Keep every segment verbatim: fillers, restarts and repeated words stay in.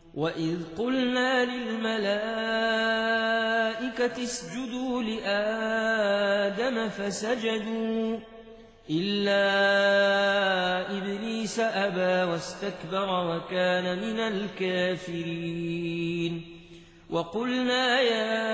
وإذ قلنا للملائكة اسجدوا لآدم فسجدوا إلا إبليس أبى واستكبر وكان من الكافرين وقلنا يا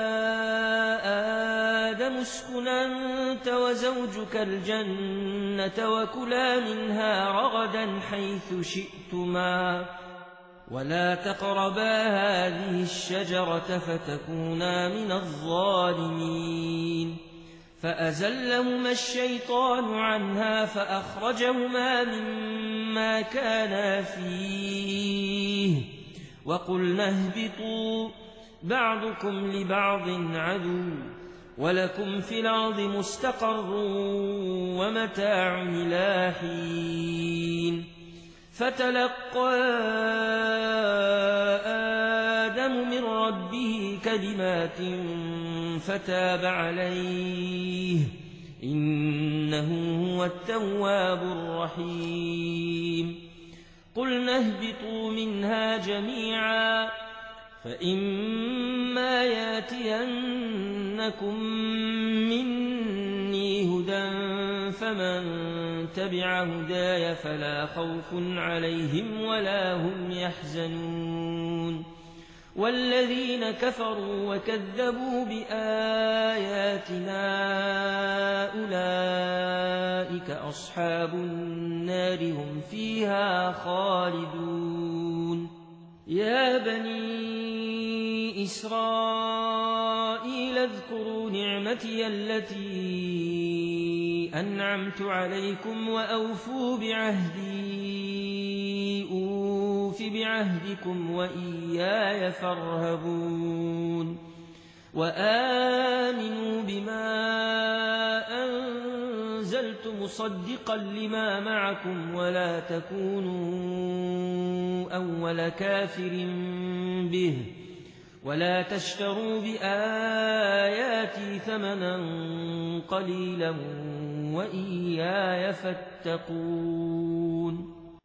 آدم اسكن أنت وزوجك الجنة وكلا منها رغدا حيث شئتما ولا تقربا هذه الشجرة فتكونا من الظالمين فأزلهما الشيطان عنها فأخرجهما مما كانا فيه وقلنا اهبطوا بعضكم لبعض عدو ولكم في الأرض مستقر ومتاع إلى حين فتلقى آدم من ربه كلمات فتاب عليه إنه هو التواب الرحيم قلنا اهبطوا منها جميعا فإما ياتينكم مني هدى فمن تبع هداي فلا خوف عليهم ولا هم يحزنون والذين كفروا وكذبوا بآياتنا أولئك أصحاب النار هم فيها خالدون يا بني إسرائيل اذكروا نعمتي التي أنعمت عليكم وأوفوا بعهدي أوف بعهدكم وإياي فارهبون وآمنوا بما أنزلت مصدقا لما معكم ولا تكونوا أول كافر به ولا تشتروا بآياتي ثمنا قليلا وإياي فاتقون